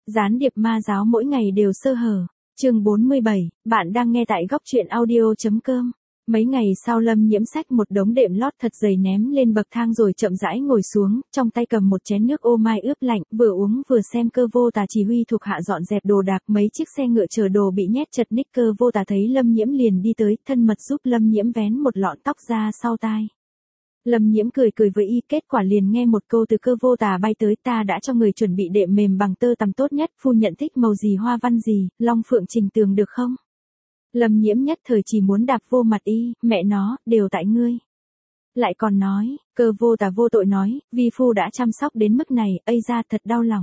Gián điệp ma giáo mỗi ngày đều sơ hở. Chương 47, bạn đang nghe tại góc truyện audio.com. Mấy ngày sau Lâm Nhiễm xách một đống đệm lót thật dày ném lên bậc thang rồi chậm rãi ngồi xuống, trong tay cầm một chén nước ô mai ướp lạnh, vừa uống vừa xem Cơ Vô Tà chỉ huy thuộc hạ dọn dẹp đồ đạc, mấy chiếc xe ngựa chở đồ bị nhét chật ních. Cơ Vô Tà thấy Lâm Nhiễm liền đi tới, thân mật giúp Lâm Nhiễm vén một lọn tóc ra sau tai. Lâm Nhiễm cười cười với y, kết quả liền nghe một câu từ Cơ Vô Tà bay tới: ta đã cho người chuẩn bị đệm mềm bằng tơ tằm tốt nhất, phu nhận thích màu gì hoa văn gì, long phượng trình tường được không? Lâm Nhiễm nhất thời chỉ muốn đạp vô mặt y, mẹ nó, đều tại ngươi. Lại còn nói, Cơ Vô Tà vô tội nói, vi phu đã chăm sóc đến mức này, ây ra thật đau lòng.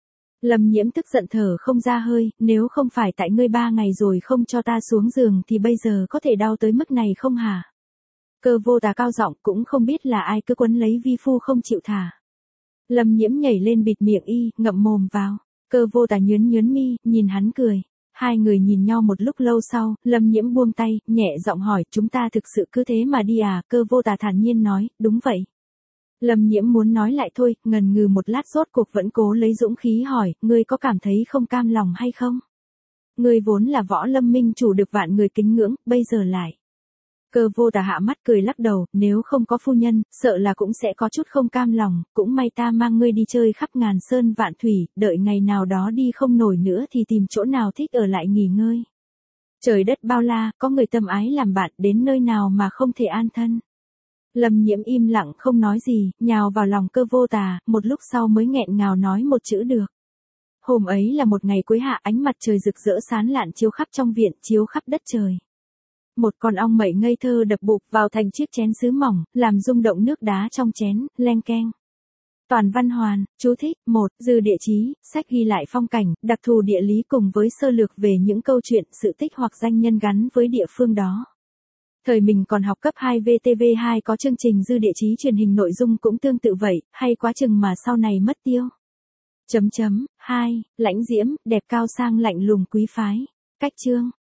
Lâm Nhiễm tức giận thở không ra hơi, nếu không phải tại ngươi 3 ngày rồi không cho ta xuống giường thì bây giờ có thể đau tới mức này không hả? Cơ Vô Tà cao giọng, cũng không biết là ai cứ quấn lấy vi phu không chịu thả. Lâm Nhiễm nhảy lên bịt miệng y, ngậm mồm vào. Cơ Vô Tà nhướng mi, nhìn hắn cười. Hai người nhìn nhau một lúc lâu sau, Lâm Nhiễm buông tay, nhẹ giọng hỏi, chúng ta thực sự cứ thế mà đi à? Cơ Vô Tà thản nhiên nói, đúng vậy. Lâm Nhiễm muốn nói lại thôi, ngần ngừ một lát rốt cuộc vẫn cố lấy dũng khí hỏi, ngươi có cảm thấy không cam lòng hay không? Ngươi vốn là Võ Lâm minh chủ được vạn người kính ngưỡng, bây giờ lại. Cơ Vô Tà hạ mắt cười lắc đầu, nếu không có phu nhân, sợ là cũng sẽ có chút không cam lòng, cũng may ta mang ngươi đi chơi khắp ngàn sơn vạn thủy, đợi ngày nào đó đi không nổi nữa thì tìm chỗ nào thích ở lại nghỉ ngơi. Trời đất bao la, có người tâm ái làm bạn, đến nơi nào mà không thể an thân. Lâm Nhiễm im lặng không nói gì, nhào vào lòng Cơ Vô Tà, một lúc sau mới nghẹn ngào nói một chữ được. Hôm ấy là một ngày cuối hạ, ánh mặt trời rực rỡ sáng lạn chiếu khắp trong viện, chiếu khắp đất trời. Một con ong mẩy ngây thơ đập bụp vào thành chiếc chén sứ mỏng, làm rung động nước đá trong chén, leng keng. Toàn văn hoàn, chú thích, 1, dư địa chí, sách ghi lại phong cảnh, đặc thù địa lý cùng với sơ lược về những câu chuyện, sự tích hoặc danh nhân gắn với địa phương đó. Thời mình còn học cấp 2 VTV2 có chương trình dư địa chí truyền hình nội dung cũng tương tự vậy, hay quá chừng mà sau này mất tiêu. 2, lãnh diễm, đẹp cao sang lạnh lùng quý phái. Cách chương.